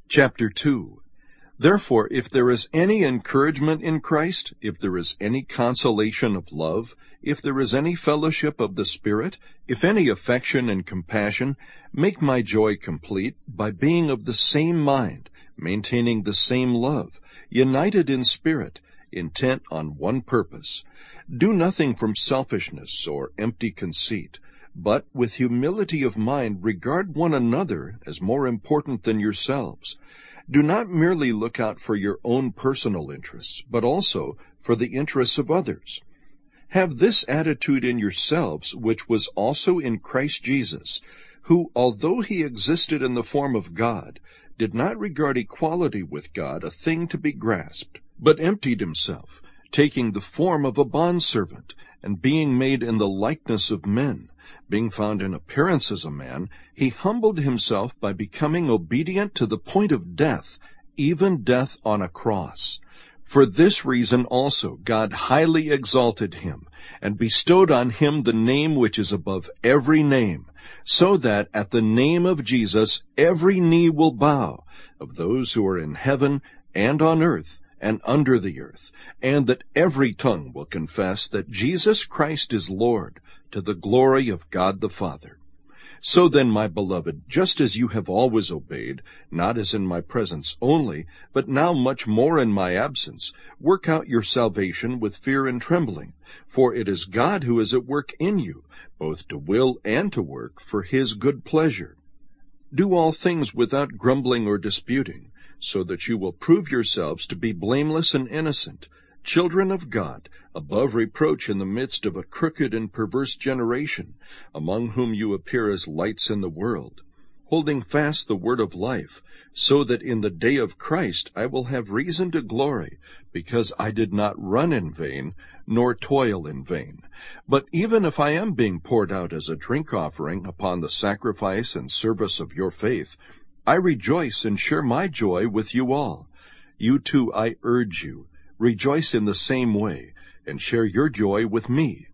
Chapter 2. Therefore, if there is any encouragement in Christ, if there is any consolation of love, if there is any fellowship of the Spirit, if any affection and compassion, make my joy complete by being of the same mind, maintaining the same love, united in spirit, intent on one purpose. Do nothing from selfishness or empty conceit, but with humility of mind regard one another as more important than yourselves. Do not merely look out for your own personal interests, but also for the interests of others. Have this attitude in yourselves, which was also in Christ Jesus, who, although he existed in the form of God, did not regard equality with God a thing to be grasped, but emptied himself, taking the form of a bondservant, and being made in the likeness of men. Being found in appearance as a man, he humbled himself by becoming obedient to the point of death, even death on a cross. For this reason also God highly exalted him, and bestowed on him the name which is above every name, so that at the name of Jesus every knee will bow, of those who are in heaven and on earth and under the earth, and that every tongue will confess that Jesus Christ is Lord, to the glory of God the Father. So then, my beloved, just as you have always obeyed, not as in my presence only, but now much more in my absence, work out your salvation with fear and trembling, for it is God who is at work in you, both to will and to work for his good pleasure. Do all things without grumbling or disputing, so that you will prove yourselves to be blameless and innocent, children of God, above reproach in the midst of a crooked and perverse generation, among whom you appear as lights in the world, holding fast the word of life, so that in the day of Christ I will have reason to glory, because I did not run in vain, nor toil in vain. But even if I am being poured out as a drink offering upon the sacrifice and service of your faith, I rejoice and share my joy with you all. You too, I urge you, rejoice in the same way, and share your joy with me.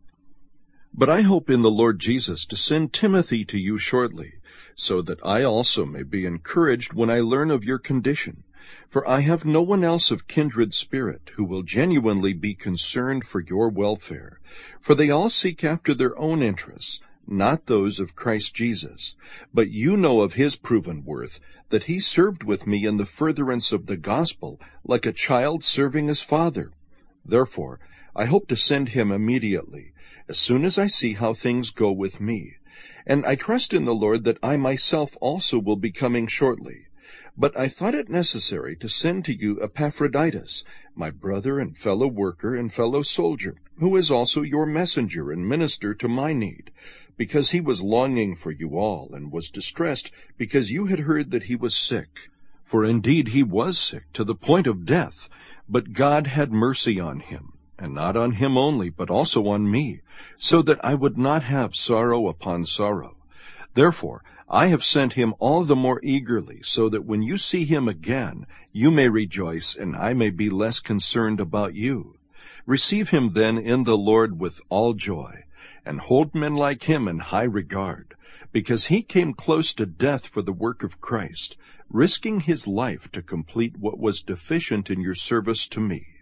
But I hope in the Lord Jesus to send Timothy to you shortly, so that I also may be encouraged when I learn of your condition. For I have no one else of kindred spirit who will genuinely be concerned for your welfare. For they all seek after their own interests, not those of Christ Jesus. But you know of his proven worth, that he served with me in the furtherance of the gospel, like a child serving his father. Therefore, I hope to send him immediately, as soon as I see how things go with me. And I trust in the Lord that I myself also will be coming shortly. But I thought it necessary to send to you Epaphroditus, my brother and fellow worker and fellow soldier, who is also your messenger and minister to my need, because he was longing for you all, and was distressed because you had heard that he was sick. For indeed he was sick to the point of death, but God had mercy on him, and not on him only, but also on me, so that I would not have sorrow upon sorrow. Therefore I have sent him all the more eagerly, so that when you see him again, you may rejoice, and I may be less concerned about you. Receive him then in the Lord with all joy, and hold men like him in high regard, because he came close to death for the work of Christ, risking his life to complete what was deficient in your service to me.